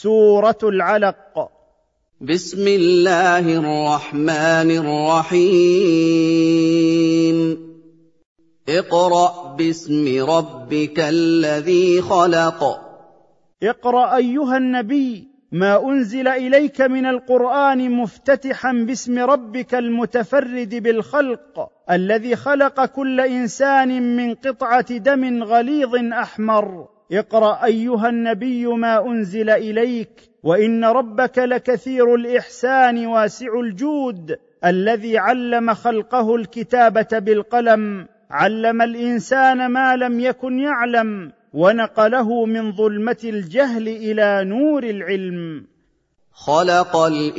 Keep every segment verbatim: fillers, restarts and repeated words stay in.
سورة العلق. بسم الله الرحمن الرحيم. اقرأ باسم ربك الذي خلق. اقرأ أيها النبي ما أنزل إليك من القرآن مفتتحا باسم ربك المتفرد بالخلق الذي خلق كل إنسان من قطعة دم غليظ أحمر. اقرأ أيها النبي ما أنزل إليك وإن ربك لكثير الإحسان واسع الجود الذي علم خلقه الكتابة بالقلم، علم الإنسان ما لم يكن يعلم ونقله من ظلمة الجهل إلى نور العلم. خلق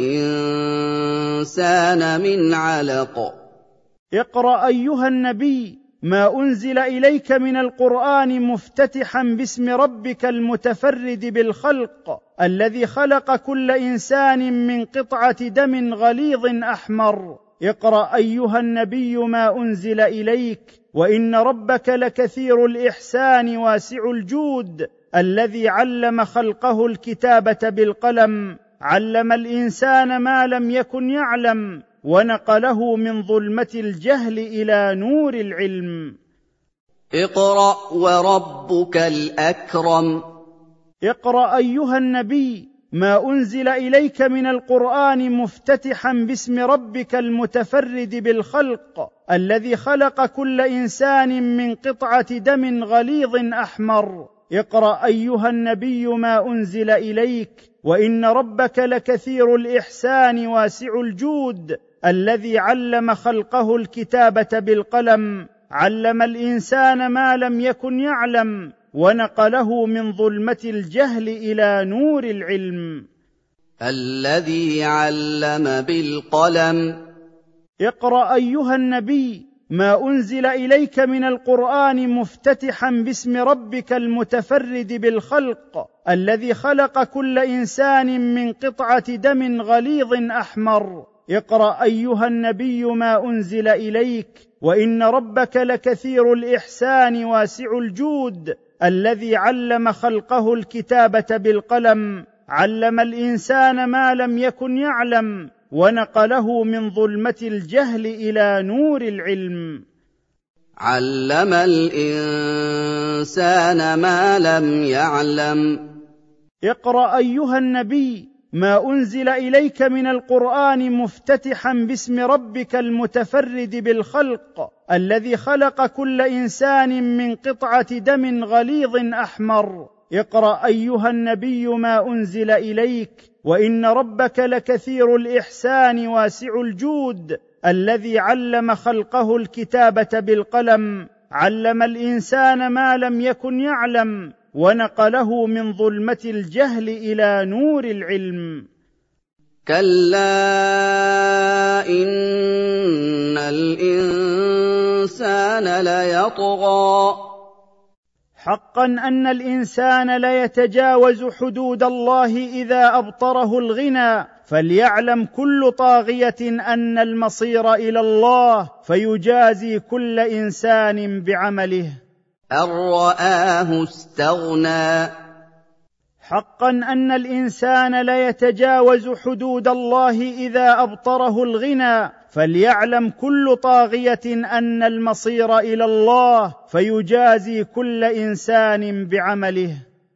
الإنسان من علق. اقرأ أيها النبي ما أنزل إليك من القرآن مفتتحا باسم ربك المتفرد بالخلق الذي خلق كل إنسان من قطعة دم غليظ أحمر. اقرأ أيها النبي ما أنزل إليك وإن ربك لكثير الإحسان واسع الجود الذي علم خلقه الكتابة بالقلم، علم الإنسان ما لم يكن يعلم ونقله من ظلمة الجهل إلى نور العلم. اقرأ وربك الأكرم. اقرأ أيها النبي ما أنزل إليك من القرآن مفتتحا باسم ربك المتفرد بالخلق الذي خلق كل إنسان من قطعة دم غليظ أحمر. اقرأ أيها النبي ما أنزل إليك وإن ربك لكثير الإحسان واسع الجود الذي علم خلقه الكتابة بالقلم، علم الإنسان ما لم يكن يعلم ونقله من ظلمة الجهل إلى نور العلم. الذي علم بالقلم. اقرأ أيها النبي ما أنزل إليك من القرآن مفتتحا باسم ربك المتفرد بالخلق الذي خلق كل إنسان من قطعة دم غليظ أحمر. اقرأ أيها النبي ما أنزل إليك وإن ربك لكثير الإحسان واسع الجود الذي علم خلقه الكتابة بالقلم، علم الإنسان ما لم يكن يعلم ونقله من ظلمة الجهل إلى نور العلم. علم الإنسان ما لم يعلم. اقرأ أيها النبي ما أنزل إليك من القرآن مفتتحا باسم ربك المتفرد بالخلق الذي خلق كل إنسان من قطعة دم غليظ أحمر. اقرأ أيها النبي ما أنزل إليك وإن ربك لكثير الإحسان واسع الجود الذي علم خلقه الكتابة بالقلم، علم الإنسان ما لم يكن يعلم ونقله من ظلمة الجهل إلى نور العلم. كلا إن الإنسان ليطغى. حقا أن الإنسان ليتجاوز حدود الله إذا أبطره الغنى، فليعلم كل طاغية أن المصير إلى الله فيجازي كل إنسان بعمله. أن رآه استغنى. حقا أن الإنسان ليتجاوز حدود الله إذا أبطره الغنى، فليعلم كل طاغية أن المصير إلى الله فيجازي كل إنسان بعمله.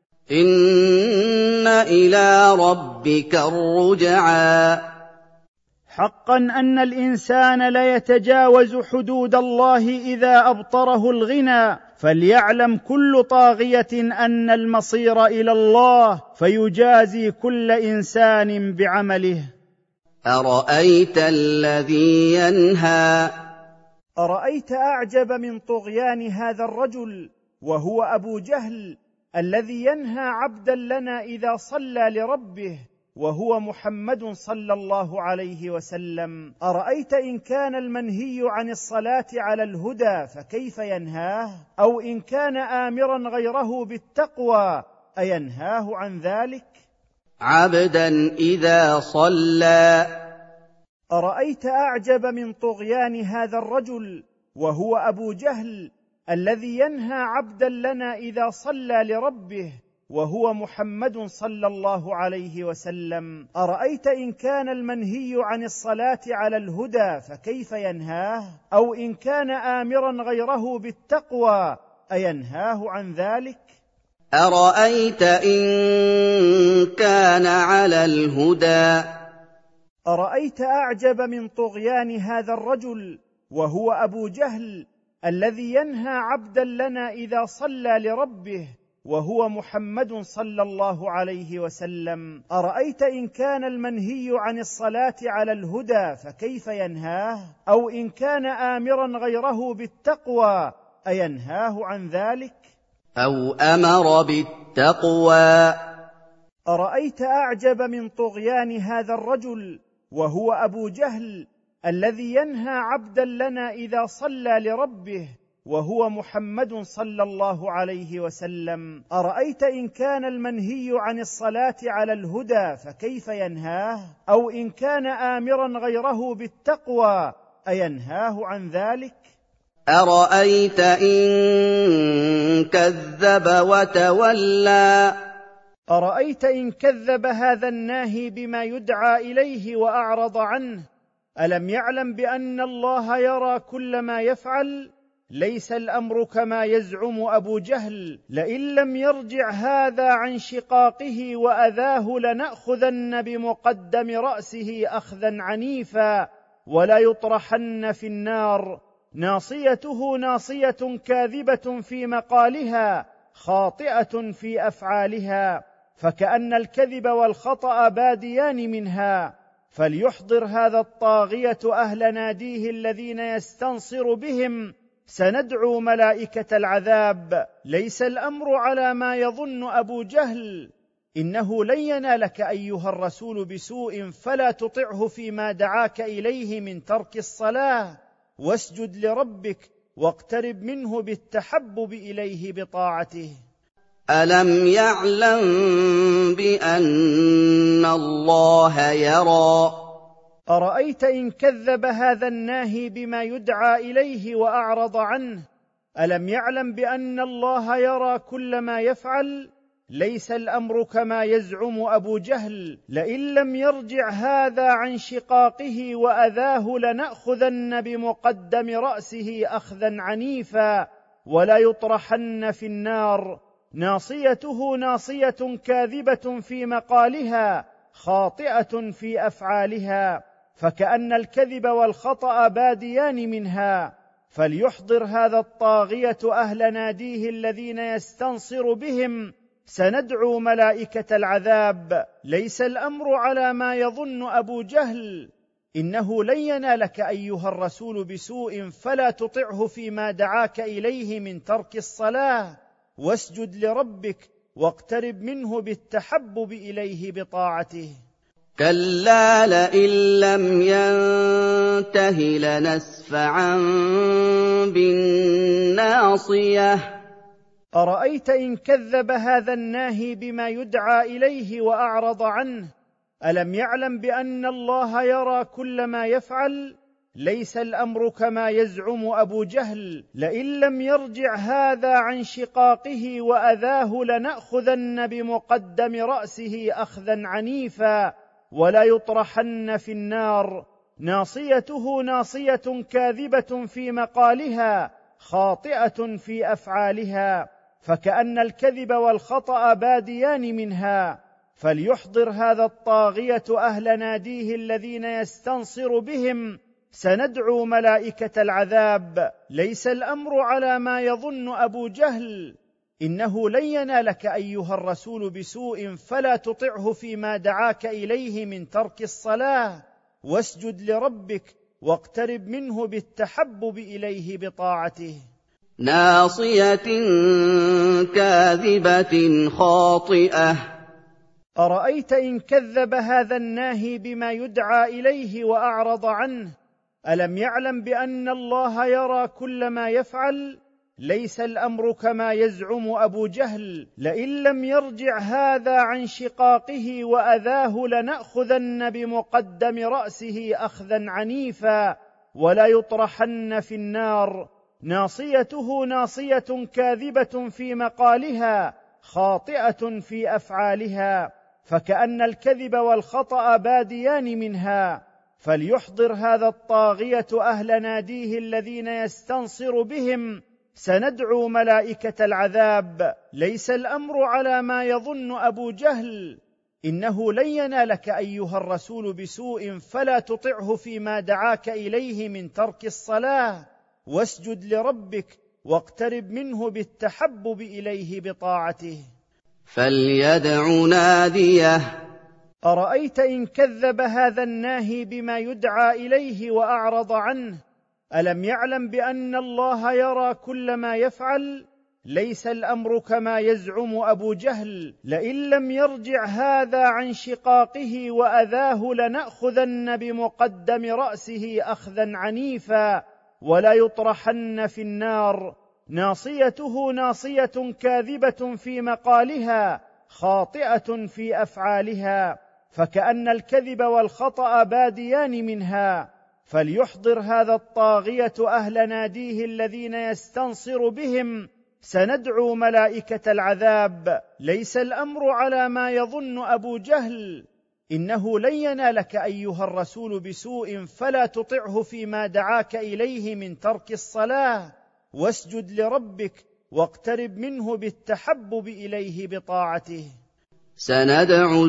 إن إلى ربك الرجعى. حقا أن الإنسان ليتجاوز حدود الله إذا أبطره الغنى، فليعلم كل طاغية أن المصير إلى الله فيجازي كل إنسان بعمله. أرأيت الذي ينهى. أرأيت أعجب من طغيان هذا الرجل وهو أبو جهل الذي ينهى عبدا لنا إذا صلى لربه وهو محمد صلى الله عليه وسلم. أرأيت إن كان المنهي عن الصلاة على الهدى فكيف ينهاه؟ أو إن كان آمرا غيره بالتقوى أينهاه عن ذلك؟ عبدا إذا صلى. أرأيت أعجب من طغيان هذا الرجل وهو أبو جهل الذي ينهى عبدا لنا إذا صلى لربه وهو محمد صلى الله عليه وسلم. أرأيت إن كان المنهي عن الصلاة على الهدى فكيف ينهاه؟ أو إن كان آمرا غيره بالتقوى أينهاه عن ذلك؟ أرأيت إن كان على الهدى. أرأيت أعجب من طغيان هذا الرجل وهو أبو جهل الذي ينهى عبدا لنا إذا صلى لربه وهو محمد صلى الله عليه وسلم. أرأيت إن كان المنهي عن الصلاة على الهدى فكيف ينهاه؟ أو إن كان آمرا غيره بالتقوى أينهاه عن ذلك؟ أو أمر بالتقوى. أرأيت أعجب من طغيان هذا الرجل وهو أبو جهل الذي ينهى عبدا لنا إذا صلى لربه وهو محمد صلى الله عليه وسلم. أرأيت إن كان المنهي عن الصلاة على الهدى فكيف ينهاه؟ أو إن كان آمرا غيره بالتقوى أينهاه عن ذلك؟ أرأيت إن كذب وتولى. أرأيت إن كذب هذا الناهي بما يدعى إليه وأعرض عنه، ألم يعلم بأن الله يرى كل ما يفعل؟ ليس الأمر كما يزعم أبو جهل، لئن لم يرجع هذا عن شقاقه وأذاه لنأخذن بمقدم رأسه أخذا عنيفا ولا يطرحن في النار، ناصيته ناصية كاذبة في مقالها خاطئة في أفعالها، فكأن الكذب والخطأ باديان منها، فليحضر هذا الطاغية أهل ناديه الذين يستنصر بهم، سندعو ملائكة العذاب. ليس الأمر على ما يظن أبو جهل، إنه لن ينالك أيها الرسول بسوء فلا تطعه فيما دعاك إليه من ترك الصلاة، واسجد لربك واقترب منه بالتحبب إليه بطاعته. ألم يعلم بأن الله يرى. أرأيت إن كذب هذا الناهي بما يدعى إليه وأعرض عنه، ألم يعلم بأن الله يرى كل ما يفعل؟ ليس الأمر كما يزعم أبو جهل، لئن لم يرجع هذا عن شقاقه وأذاه لنأخذن بمقدم رأسه أخذا عنيفا ولا يطرحن في النار، ناصيته ناصية كاذبة في مقالها خاطئة في أفعالها، فكأن الكذب والخطأ باديان منها، فليحضر هذا الطاغية أهل ناديه الذين يستنصر بهم، سندعو ملائكة العذاب. ليس الأمر على ما يظن أبو جهل، إنه لن ينالك أيها الرسول بسوء فلا تطعه فيما دعاك إليه من ترك الصلاة، واسجد لربك واقترب منه بالتحبب إليه بطاعته. كلا لئن لم ينته لنسفعا بالناصية. أرأيت إن كذب هذا الناهي بما يدعى إليه وأعرض عنه، ألم يعلم بأن الله يرى كل ما يفعل؟ ليس الأمر كما يزعم أبو جهل، لئن لم يرجع هذا عن شقاقه وأذاه لنأخذن بمقدم رأسه أخذا عنيفا ولا يطرحن في النار، ناصيته ناصية كاذبة في مقالها خاطئة في أفعالها، فكأن الكذب والخطأ باديان منها، فليحضر هذا الطاغية أهل ناديه الذين يستنصر بهم، سندعو ملائكة العذاب. ليس الأمر على ما يظن أبو جهل، إنه لن ينالك أيها الرسول بسوء فلا تطعه فيما دعاك إليه من ترك الصلاة، واسجد لربك واقترب منه بالتحبب إليه بطاعته. ناصية كاذبة خاطئة. أرأيت إن كذب هذا الناهي بما يدعى إليه وأعرض عنه، ألم يعلم بأن الله يرى كل ما يفعل؟ ليس الأمر كما يزعم أبو جهل، لئن لم يرجع هذا عن شقاقه وأذاه لنأخذن بمقدم رأسه أخذا عنيفا ولا يطرحن في النار، ناصيته ناصية كاذبة في مقالها خاطئة في أفعالها، فكأن الكذب والخطأ باديان منها، فليحضر هذا الطاغية أهل ناديه الذين يستنصر بهم، سندعو ملائكة العذاب. ليس الأمر على ما يظن أبو جهل، إنه لن ينالك أيها الرسول بسوء، فلا تطعه فيما دعاك إليه من ترك الصلاة، واسجد لربك واقترب منه بالتحبب إليه بطاعته. فليدع ناديه. أرأيت إن كذب هذا الناهي بما يدعى إليه وأعرض عنه، ألم يعلم بأن الله يرى كل ما يفعل؟ ليس الأمر كما يزعم أبو جهل، لئن لم يرجع هذا عن شقاقه وأذاه لنأخذن بمقدم رأسه أخذا عنيفا ولا يطرحن في النار. ناصيته ناصية كاذبة في مقالها، خاطئة في أفعالها، فكأن الكذب والخطأ باديان منها، فليحضر هذا الطاغية أهل ناديه الذين يستنصر بهم، سندعو ملائكة العذاب. ليس الأمر على ما يظن أبو جهل، إنه لن ينالك أيها الرسول بسوء، فلا تطعه فيما دعاك إليه من ترك الصلاة، واسجد لربك واقترب منه بالتحبب إليه بطاعته. سندع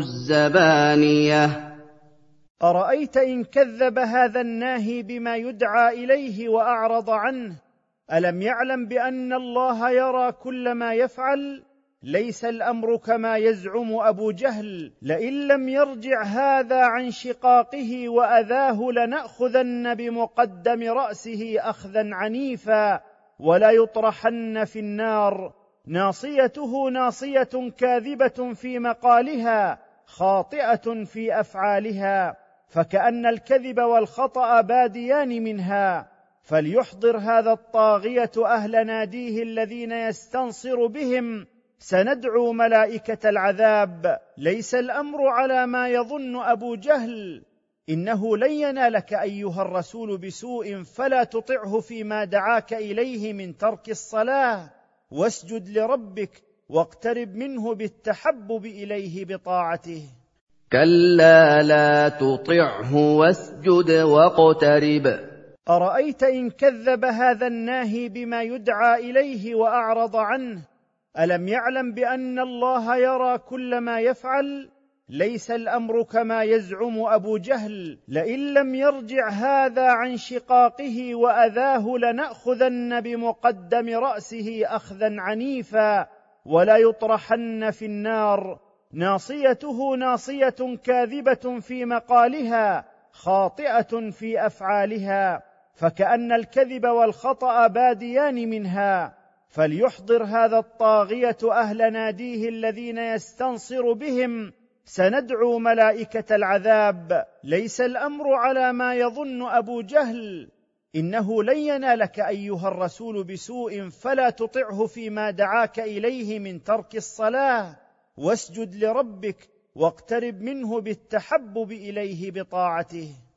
الزبانية. أرأيت إن كذب هذا الناهي بما يدعى إليه وأعرض عنه، ألم يعلم بأن الله يرى كل ما يفعل؟ ليس الأمر كما يزعم أبو جهل، لئن لم يرجع هذا عن شقاقه وأذاه لنأخذن بمقدم رأسه أخذا عنيفا ولا يطرحن في النار. ناصيته ناصية كاذبة في مقالها، خاطئة في أفعالها، فكأن الكذب والخطأ باديان منها، فليحضر هذا الطاغية أهل ناديه الذين يستنصر بهم، سندعو ملائكة العذاب. ليس الأمر على ما يظن أبو جهل، إنه لن ينالك أيها الرسول بسوء، فلا تطعه فيما دعاك إليه من ترك الصلاة، واسجد لربك واقترب منه بالتحبب إليه بطاعته. كلا لا تطعه واسجد واقترب. أرأيت إن كذب هذا الناهي بما يدعى إليه وأعرض عنه، ألم يعلم بأن الله يرى كل ما يفعل؟ ليس الأمر كما يزعم أبو جهل، لئن لم يرجع هذا عن شقاقه وأذاه لنأخذن بمقدم رأسه أخذا عنيفا ولا يطرحن في النار. ناصيته ناصية كاذبة في مقالها، خاطئة في أفعالها، فكأن الكذب والخطأ باديان منها، فليحضر هذا الطاغية أهل ناديه الذين يستنصر بهم، سندعو ملائكة العذاب. ليس الأمر على ما يظن أبو جهل، إنه لن ينالك أيها الرسول بسوء، فلا تطعه فيما دعاك إليه من ترك الصلاة، واسجد لربك واقترب منه بالتحبب إليه بطاعته.